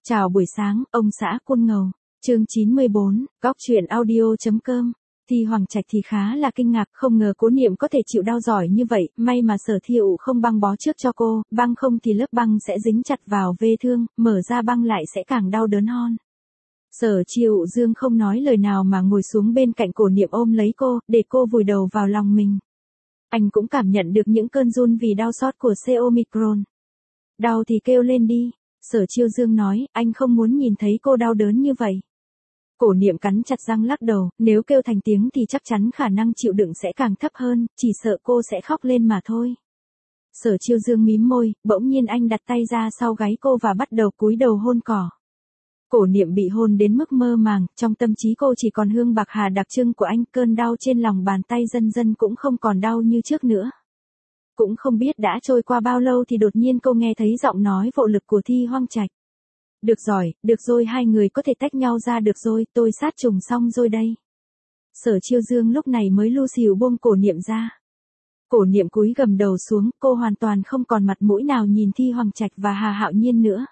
Chào buổi sáng, ông xã Côn Ngầu. Chương 94, Góc truyện audio.com. Thi Hoàng Trạch thì khá là kinh ngạc, không ngờ Cố Niệm có thể chịu đau giỏi như vậy, may mà Sở Thiệu không băng bó trước cho cô, băng không thì lớp băng sẽ dính chặt vào vết thương, mở ra băng lại sẽ càng đau đớn hơn. Sở Thiệu Dương không nói lời nào mà ngồi xuống bên cạnh Cố Niệm ôm lấy cô, để cô vùi đầu vào lòng mình. Anh cũng cảm nhận được những cơn run vì đau xót của C Omicron. Đau thì kêu lên đi. Sở Chiêu Dương nói, anh không muốn nhìn thấy cô đau đớn như vậy. Cố Niệm cắn chặt răng lắc đầu, nếu kêu thành tiếng thì chắc chắn khả năng chịu đựng sẽ càng thấp hơn, chỉ sợ cô sẽ khóc lên mà thôi. Sở Chiêu Dương mím môi, bỗng nhiên anh đặt tay ra sau gáy cô và bắt đầu cúi đầu hôn cỏ. Cố Niệm bị hôn đến mức mơ màng, trong tâm trí cô chỉ còn hương bạc hà đặc trưng của anh, cơn đau trên lòng bàn tay dần dần cũng không còn đau như trước nữa. Cũng không biết đã trôi qua bao lâu thì đột nhiên cô nghe thấy giọng nói vô lực của Thi Hoang Trạch. Được rồi hai người có thể tách nhau ra được rồi, tôi sát trùng xong rồi đây. Sở Chiêu Dương lúc này mới lu xìu buông Cố Niệm ra. Cố Niệm cúi gằm đầu xuống, cô hoàn toàn không còn mặt mũi nào nhìn Thi Hoàng Trạch và Hà Hạo Nhiên nữa.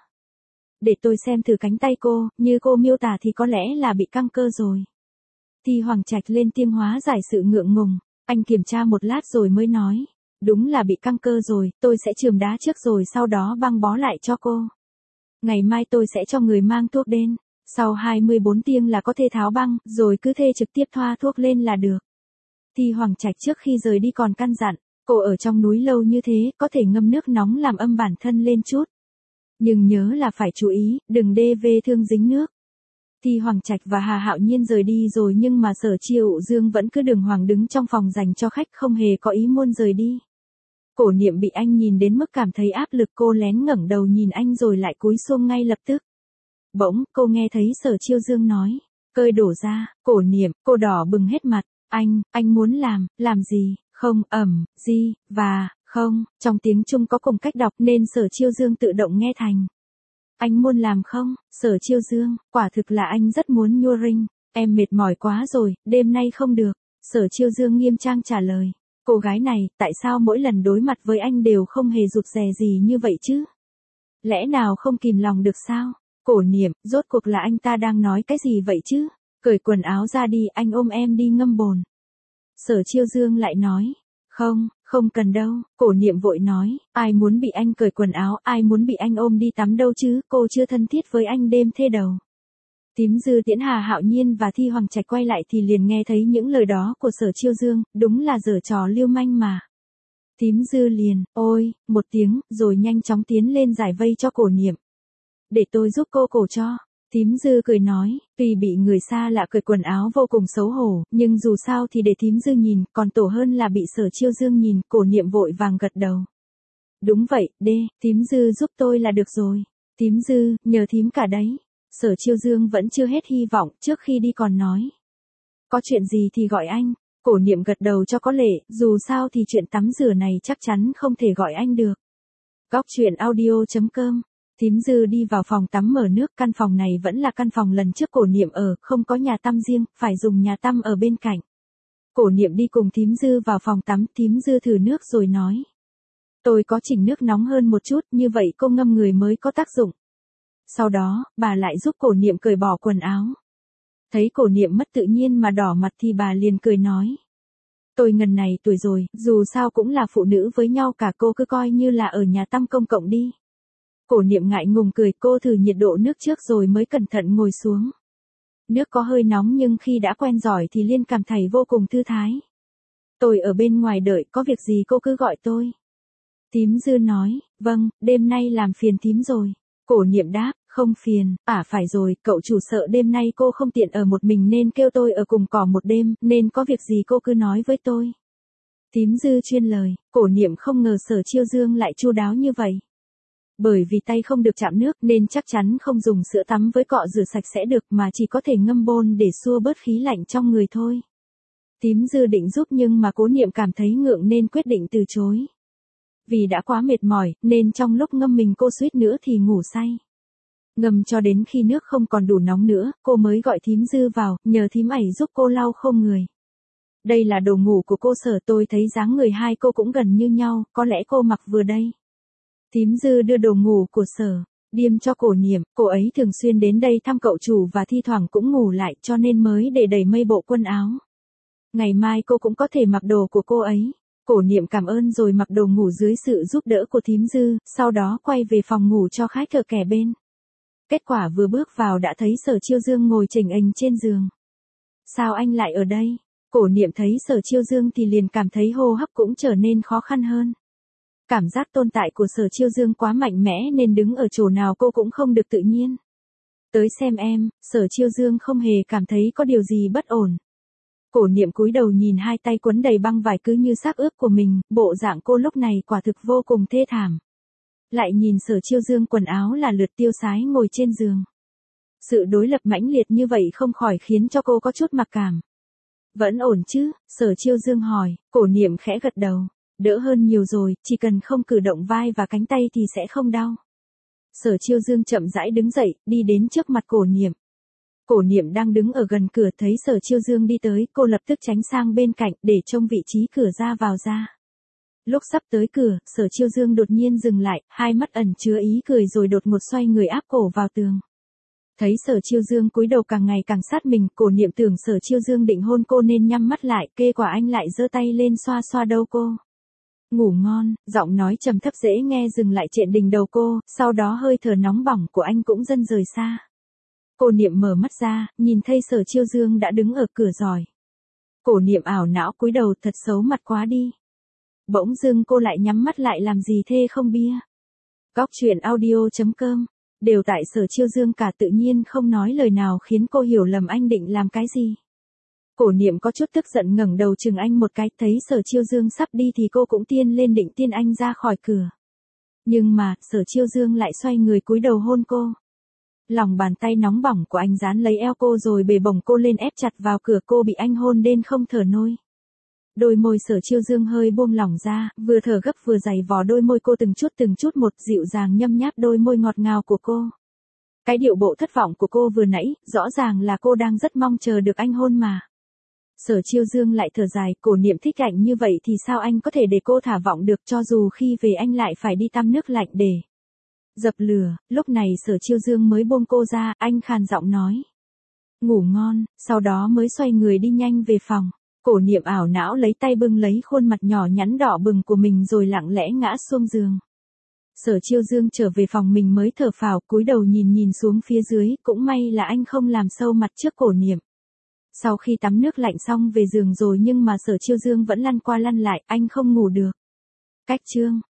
Để tôi xem thử cánh tay cô, như cô miêu tả thì có lẽ là bị căng cơ rồi. Thi Hoàng Trạch lên tiếng hóa giải sự ngượng ngùng, anh kiểm tra một lát rồi mới nói. Đúng là bị căng cơ rồi, tôi sẽ chườm đá trước rồi sau đó băng bó lại cho cô. Ngày mai tôi sẽ cho người mang thuốc đến, sau 24 tiếng là có thể tháo băng, rồi cứ thế trực tiếp thoa thuốc lên là được. Thi Hoàng Trạch trước khi rời đi còn căn dặn, cô ở trong núi lâu như thế, có thể ngâm nước nóng làm âm bản thân lên chút. Nhưng nhớ là phải chú ý, đừng để vết thương dính nước. Thi Hoàng Trạch và Hà Hạo Nhiên rời đi rồi nhưng mà Sở Chiêu Dương vẫn cứ đường hoàng đứng trong phòng dành cho khách không hề có ý muốn rời đi. Cố Niệm bị anh nhìn đến mức cảm thấy áp lực, cô lén ngẩng đầu nhìn anh rồi lại cúi xuống ngay lập tức. Bỗng, cô nghe thấy Sở Chiêu Dương nói, cơi đổ ra, Cố Niệm, cô đỏ bừng hết mặt, anh muốn làm gì, không, gì, và, không, trong tiếng Trung có cùng cách đọc nên Sở Chiêu Dương tự động nghe thành. Anh muốn làm không, Sở Chiêu Dương, quả thực là anh rất muốn nhua rinh, em mệt mỏi quá rồi, đêm nay không được, Sở Chiêu Dương nghiêm trang trả lời. Cô gái này, tại sao mỗi lần đối mặt với anh đều không hề rụt rè gì như vậy chứ? Lẽ nào không kìm lòng được sao? Cố Niệm, rốt cuộc là anh ta đang nói cái gì vậy chứ? Cởi quần áo ra đi, anh ôm em đi ngâm bồn. Sở Chiêu Dương lại nói, không cần đâu, Cố Niệm vội nói, ai muốn bị anh cởi quần áo, ai muốn bị anh ôm đi tắm đâu chứ, cô chưa thân thiết với anh đêm thê đầu. Tím Dư tiễn Hà Hạo Nhiên và Thi Hoàng Trạch quay lại thì liền nghe thấy những lời đó của Sở Chiêu Dương, đúng là giở trò lưu manh mà. Tím Dư liền, ôi, một tiếng, rồi nhanh chóng tiến lên giải vây cho Cố Niệm. Để tôi giúp cô cổ cho. Tím Dư cười nói, tuy bị người xa lạ cởi quần áo vô cùng xấu hổ, nhưng dù sao thì để Tím Dư nhìn, còn tổ hơn là bị Sở Chiêu Dương nhìn, Cố Niệm vội vàng gật đầu. Đúng vậy, Tím Dư giúp tôi là được rồi. Tím Dư, nhờ thím cả đấy. Sở Chiêu Dương vẫn chưa hết hy vọng, trước khi đi còn nói. Có chuyện gì thì gọi anh. Cố Niệm gật đầu cho có lệ, dù sao thì chuyện tắm rửa này chắc chắn không thể gọi anh được. Góc truyện audio.com. Tím Dư đi vào phòng tắm mở nước, căn phòng này vẫn là căn phòng lần trước Cố Niệm ở, không có nhà tắm riêng, phải dùng nhà tắm ở bên cạnh. Cố Niệm đi cùng Tím Dư vào phòng tắm, Tím Dư thử nước rồi nói. Tôi có chỉnh nước nóng hơn một chút, như vậy cô ngâm người mới có tác dụng. Sau đó, bà lại giúp Cố Niệm cởi bỏ quần áo. Thấy Cố Niệm mất tự nhiên mà đỏ mặt thì bà liền cười nói. Tôi ngần này tuổi rồi, dù sao cũng là phụ nữ với nhau cả, cô cứ coi như là ở nhà tắm công cộng đi. Cố Niệm ngại ngùng cười, cô thử nhiệt độ nước trước rồi mới cẩn thận ngồi xuống. Nước có hơi nóng nhưng khi đã quen rồi thì Liên cảm thấy vô cùng thư thái. Tôi ở bên ngoài đợi, có việc gì cô cứ gọi tôi. Tím Dư nói, vâng, đêm nay làm phiền thím rồi. Cố Niệm đáp, không phiền, phải rồi, cậu chủ sợ đêm nay cô không tiện ở một mình nên kêu tôi ở cùng cỏ một đêm, nên có việc gì cô cứ nói với tôi. Tím Dư chuyên lời, Cố Niệm không ngờ Sở Chiêu Dương lại chu đáo như vậy. Bởi vì tay không được chạm nước nên chắc chắn không dùng sữa tắm với cọ rửa sạch sẽ được mà chỉ có thể ngâm bồn để xua bớt khí lạnh trong người thôi. Tím Dư định giúp nhưng mà Cố Niệm cảm thấy ngượng nên quyết định từ chối. Vì đã quá mệt mỏi, nên trong lúc ngâm mình cô suýt nữa thì ngủ say. Ngâm cho đến khi nước không còn đủ nóng nữa, cô mới gọi Thím Dư vào, nhờ thím ẩy giúp cô lau khô người. Đây là đồ ngủ của cô Sở, tôi thấy dáng người hai cô cũng gần như nhau, có lẽ cô mặc vừa đây. Thím Dư đưa đồ ngủ của Sở. Điềm cho Cổ Niệm, cô ấy thường xuyên đến đây thăm cậu chủ và thi thoảng cũng ngủ lại cho nên mới để đầy mây bộ quần áo. Ngày mai cô cũng có thể mặc đồ của cô ấy. Cổ Niệm cảm ơn rồi mặc đồ ngủ dưới sự giúp đỡ của thím Dư, sau đó quay về phòng ngủ cho khách ở kẻ bên. Kết quả vừa bước vào đã thấy Sở Chiêu Dương ngồi chềnh ềnh trên giường. Sao anh lại ở đây? Cổ Niệm thấy Sở Chiêu Dương thì liền cảm thấy hô hấp cũng trở nên khó khăn hơn. Cảm giác tồn tại của Sở Chiêu Dương quá mạnh mẽ nên đứng ở chỗ nào cô cũng không được tự nhiên. Tới xem em, Sở Chiêu Dương không hề cảm thấy có điều gì bất ổn. Cổ Niệm cúi đầu nhìn hai tay quấn đầy băng vải cứ như xác ướp của mình, bộ dạng cô lúc này quả thực vô cùng thê thảm. Lại nhìn Sở Chiêu Dương quần áo là lượt tiêu sái ngồi trên giường. Sự đối lập mãnh liệt như vậy không khỏi khiến cho cô có chút mặc cảm. Vẫn ổn chứ? Sở Chiêu Dương hỏi. Cổ Niệm khẽ gật đầu. Đỡ hơn nhiều rồi, chỉ cần không cử động vai và cánh tay thì sẽ không đau. Sở Chiêu Dương chậm rãi đứng dậy, đi đến trước mặt Cổ Niệm. Cổ Niệm đang đứng ở gần cửa thấy Sở Chiêu Dương đi tới, cô lập tức tránh sang bên cạnh để trông vị trí cửa ra vào ra. Lúc sắp tới cửa, Sở Chiêu Dương đột nhiên dừng lại, hai mắt ẩn chứa ý cười rồi đột ngột xoay người áp cổ vào tường. Thấy Sở Chiêu Dương cúi đầu càng ngày càng sát mình, Cổ Niệm tưởng Sở Chiêu Dương định hôn cô nên nhắm mắt lại, kết quả anh lại giơ tay lên xoa xoa đầu cô. Ngủ ngon, giọng nói trầm thấp dễ nghe dừng lại trên đỉnh đầu cô, sau đó hơi thở nóng bỏng của anh cũng dần rời xa. Cổ Niệm mở mắt ra, nhìn thấy Sở Chiêu Dương đã đứng ở cửa rồi. Cổ Niệm ảo não cúi đầu, thật xấu mặt quá đi. Bỗng dưng cô lại nhắm mắt lại làm gì thê không bia. Góc truyện audio.com. Đều tại Sở Chiêu Dương cả tự nhiên không nói lời nào khiến cô hiểu lầm anh định làm cái gì. Cổ Niệm có chút tức giận ngẩng đầu chừng anh một cái, thấy Sở Chiêu Dương sắp đi thì cô cũng tiên lên định tiên anh ra khỏi cửa. Nhưng mà, Sở Chiêu Dương lại xoay người cúi đầu hôn cô. Lòng bàn tay nóng bỏng của anh dán lấy eo cô rồi bề bổng cô lên ép chặt vào cửa, cô bị anh hôn đến không thở nổi. Đôi môi Sở Chiêu Dương hơi buông lỏng ra, vừa thở gấp vừa giày vò đôi môi cô từng chút một, dịu dàng nhâm nháp đôi môi ngọt ngào của cô. Cái điệu bộ thất vọng của cô vừa nãy, rõ ràng là cô đang rất mong chờ được anh hôn mà. Sở Chiêu Dương lại thở dài, Cổ Niệm thích anh như vậy thì sao anh có thể để cô thả vọng được, cho dù khi về anh lại phải đi tắm nước lạnh để dập lửa. Lúc này Sở Chiêu Dương mới buông cô ra, anh khàn giọng nói. Ngủ ngon, sau đó mới xoay người đi nhanh về phòng. Cổ Niệm ảo não lấy tay bưng lấy khuôn mặt nhỏ nhắn đỏ bừng của mình rồi lặng lẽ ngã xuống giường. Sở Chiêu Dương trở về phòng mình mới thở phào, cúi đầu nhìn xuống phía dưới, cũng may là anh không làm sâu mặt trước Cổ Niệm. Sau khi tắm nước lạnh xong về giường rồi nhưng mà Sở Chiêu Dương vẫn lăn qua lăn lại, anh không ngủ được. Cách chương